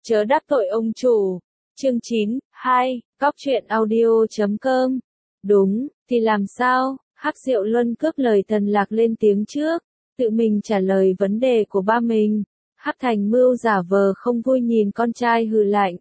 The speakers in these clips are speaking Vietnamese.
Chớ đắc tội ông chủ. Chương 9, 2, Cóc truyện audio.com. Đúng, thì làm sao? Hắc Diệu Luân cướp lời Tần Lạc lên tiếng trước, tự mình trả lời vấn đề của ba mình. Hắc Thành Mưu giả vờ không vui nhìn con trai hừ lạnh.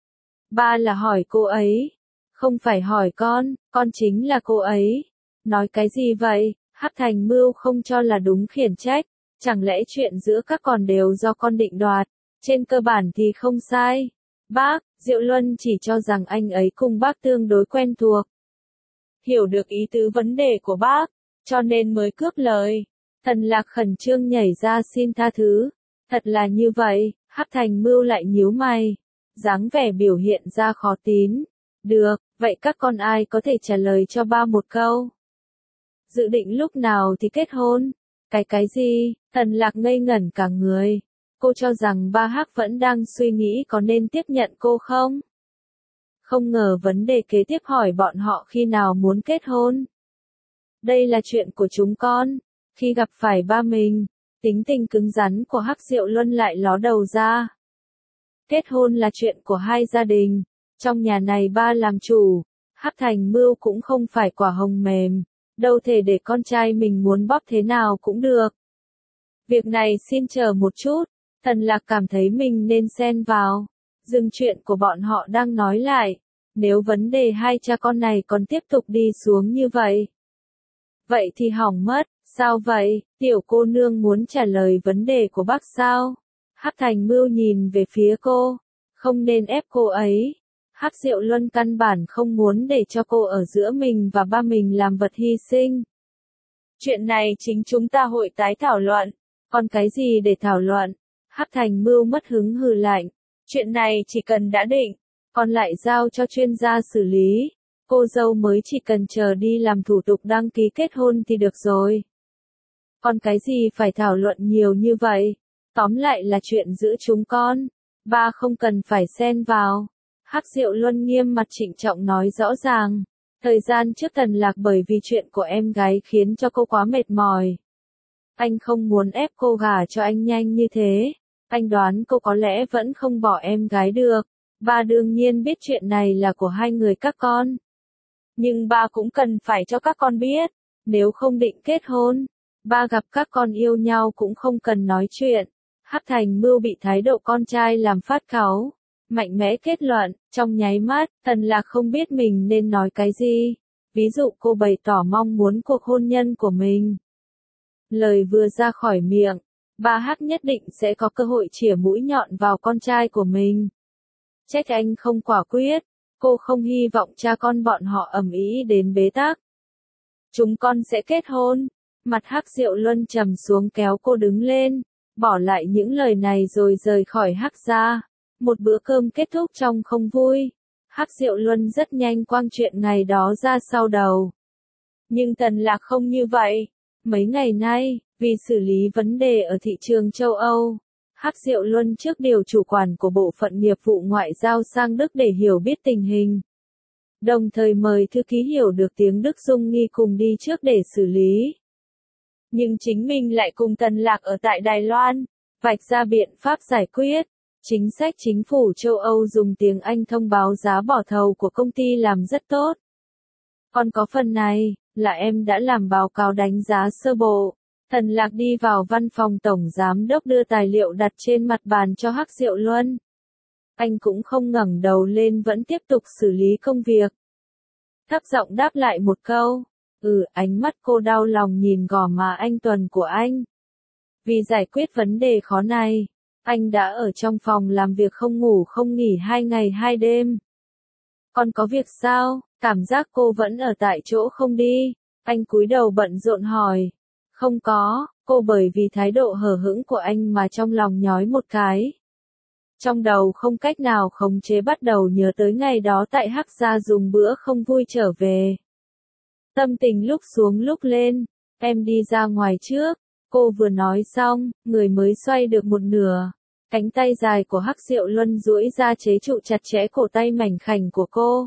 Ba là hỏi cô ấy, không phải hỏi con chính là cô ấy. Nói cái gì vậy? Hắc Thành Mưu không cho là đúng khiển trách, chẳng lẽ chuyện giữa các con đều do con định đoạt? Trên cơ bản thì không sai. Bác, Diệu Luân chỉ cho rằng anh ấy cùng bác tương đối quen thuộc. Hiểu được ý tứ vấn đề của bác, cho nên mới cướp lời. Tần Lạc khẩn trương nhảy ra xin tha thứ. Thật là như vậy, Hắc Thành Mưu lại nhíu mày, dáng vẻ biểu hiện ra khó tín. Được, vậy các con ai có thể trả lời cho ba một câu? Dự định lúc nào thì kết hôn? Cái gì? Tần Lạc ngây ngẩn cả người. Cô cho rằng ba Hắc vẫn đang suy nghĩ có nên tiếp nhận cô không? Không ngờ vấn đề kế tiếp hỏi bọn họ khi nào muốn kết hôn. Đây là chuyện của chúng con. Khi gặp phải ba mình, tính tình cứng rắn của Hắc Diệu Luân lại ló đầu ra. Kết hôn là chuyện của hai gia đình. Trong nhà này ba làm chủ. Hắc Thành Mưu cũng không phải quả hồng mềm. Đâu thể để con trai mình muốn bóp thế nào cũng được. Việc này xin chờ một chút. Tần Lạc cảm thấy mình nên xen vào. Dừng chuyện của bọn họ đang nói lại. Nếu vấn đề hai cha con này còn tiếp tục đi xuống như vậy. Vậy thì hỏng mất. Sao vậy? Tiểu cô nương muốn trả lời vấn đề của bác sao? Hắc Thành Mưu nhìn về phía cô. Không nên ép cô ấy. Hắc Diệu Luân căn bản không muốn để cho cô ở giữa mình và ba mình làm vật hy sinh. Chuyện này chính chúng ta hội tái thảo luận. Còn cái gì để thảo luận? Hắc Thành Mưu mất hứng hừ lạnh. Chuyện này chỉ cần đã định, còn lại giao cho chuyên gia xử lý. Cô dâu mới chỉ cần chờ đi làm thủ tục đăng ký kết hôn thì được rồi. Còn cái gì phải thảo luận nhiều như vậy? Tóm lại là chuyện giữa chúng con. Ba không cần phải xen vào. Hắc Diệu Luân nghiêm mặt trịnh trọng nói rõ ràng. Thời gian trước Tần Lạc bởi vì chuyện của em gái khiến cho cô quá mệt mỏi. Anh không muốn ép cô gả cho anh nhanh như thế. Anh đoán cô có lẽ vẫn không bỏ em gái được. Ba đương nhiên biết chuyện này là của hai người các con. Nhưng ba cũng cần phải cho các con biết. Nếu không định kết hôn, ba gặp các con yêu nhau cũng không cần nói chuyện. Hắc Thành Mưu bị thái độ con trai làm phát cáu. Mạnh mẽ kết luận, trong nháy mắt, Tần Lạc không biết mình nên nói cái gì. Ví dụ cô bày tỏ mong muốn cuộc hôn nhân của mình. Lời vừa ra khỏi miệng, ba Hắc nhất định sẽ có cơ hội chĩa mũi nhọn vào con trai của mình. Trách anh không quả quyết, cô không hy vọng cha con bọn họ ầm ĩ đến bế tắc. Chúng con sẽ kết hôn. Mặt Hắc Diệu Luân trầm xuống kéo cô đứng lên, bỏ lại những lời này rồi rời khỏi Hắc gia. Một bữa cơm kết thúc trong không vui. Hắc Diệu Luân rất nhanh quăng chuyện ngày đó ra sau đầu. Nhưng Tần Lạc không như vậy. Mấy ngày nay, vì xử lý vấn đề ở thị trường châu Âu, Hắc Diệu Luân trước điều chủ quản của bộ phận nghiệp vụ ngoại giao sang Đức để hiểu biết tình hình. Đồng thời mời thư ký hiểu được tiếng Đức Dung Nghi cùng đi trước để xử lý. Nhưng chính mình lại cùng Tần Lạc ở tại Đài Loan, vạch ra biện pháp giải quyết. Chính sách chính phủ châu Âu dùng tiếng Anh thông báo giá bỏ thầu của công ty làm rất tốt. Còn có phần này, là em đã làm báo cáo đánh giá sơ bộ. Tần Lạc đi vào văn phòng tổng giám đốc đưa tài liệu đặt trên mặt bàn cho Hắc Diệu Luân. Anh cũng không ngẩng đầu lên vẫn tiếp tục xử lý công việc. Thấp giọng đáp lại một câu. Ánh mắt cô đau lòng nhìn gò má anh Tuần của anh. Vì giải quyết vấn đề khó này, anh đã ở trong phòng làm việc không ngủ không nghỉ 2 ngày 2 đêm. Còn có việc sao? Cảm giác cô vẫn ở tại chỗ không đi. Anh cúi đầu bận rộn hỏi. Không có, cô bởi vì thái độ hờ hững của anh mà trong lòng nhói một cái. Trong đầu không cách nào khống chế bắt đầu nhớ tới ngày đó tại Hắc gia dùng bữa không vui trở về. Tâm tình lúc xuống lúc lên, em đi ra ngoài trước. Cô vừa nói xong, người mới xoay được một nửa. Cánh tay dài của Hắc Diệu Luân duỗi ra chế trụ chặt chẽ cổ tay mảnh khảnh của cô.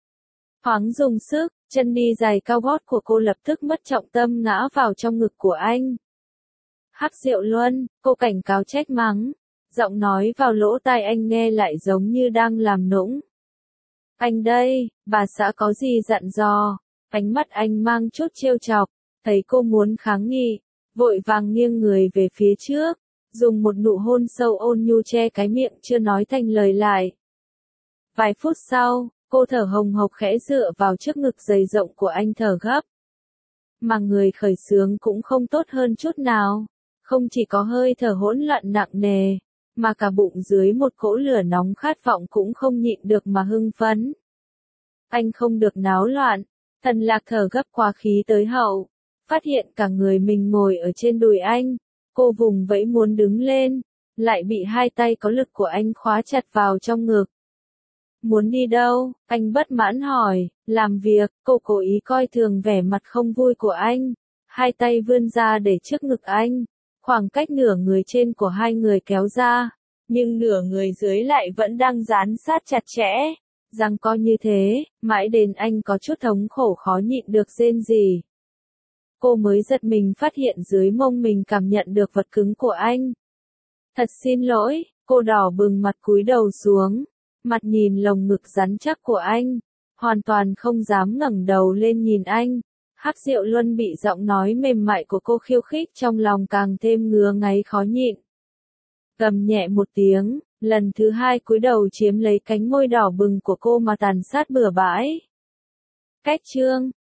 Thoáng dùng sức, chân đi giày cao gót của cô lập tức mất trọng tâm ngã vào trong ngực của anh. Hắc Diệu Luân, cô cảnh cáo trách mắng. Giọng nói vào lỗ tai anh nghe lại giống như đang làm nũng. Anh đây, bà xã có gì dặn dò? Ánh mắt anh mang chút trêu chọc, thấy cô muốn kháng nghị, vội vàng nghiêng người về phía trước, dùng một nụ hôn sâu ôn nhu che cái miệng chưa nói thành lời lại. Vài phút sau, cô thở hồng hộc khẽ dựa vào trước ngực dày rộng của anh thở gấp. Mà người khởi xướng cũng không tốt hơn chút nào, không chỉ có hơi thở hỗn loạn nặng nề, mà cả bụng dưới một cỗ lửa nóng khát vọng cũng không nhịn được mà hưng phấn. Anh không được náo loạn, Tần Lạc thở gấp quá khí tới hậu, phát hiện cả người mình ngồi ở trên đùi anh, cô vùng vẫy muốn đứng lên, lại bị hai tay có lực của anh khóa chặt vào trong ngực. Muốn đi đâu? Anh bất mãn hỏi. Làm việc. Cô cố ý coi thường vẻ mặt không vui của anh, hai tay vươn ra để trước ngực anh, khoảng cách nửa người trên của hai người kéo ra, nhưng nửa người dưới lại vẫn đang dán sát chặt chẽ. Rằng co như thế, mãi đến anh có chút thống khổ khó nhịn được rên rỉ. Cô mới giật mình phát hiện dưới mông mình cảm nhận được vật cứng của anh. Thật xin lỗi, cô đỏ bừng mặt cúi đầu xuống, mặt nhìn lồng ngực rắn chắc của anh, hoàn toàn không dám ngẩng đầu lên nhìn anh. Hắc Diệu Luân bị giọng nói mềm mại của cô khiêu khích trong lòng càng thêm ngứa ngáy khó nhịn. Gầm nhẹ một tiếng, lần thứ hai cúi đầu chiếm lấy cánh môi đỏ bừng của cô mà tàn sát bừa bãi. Cách chương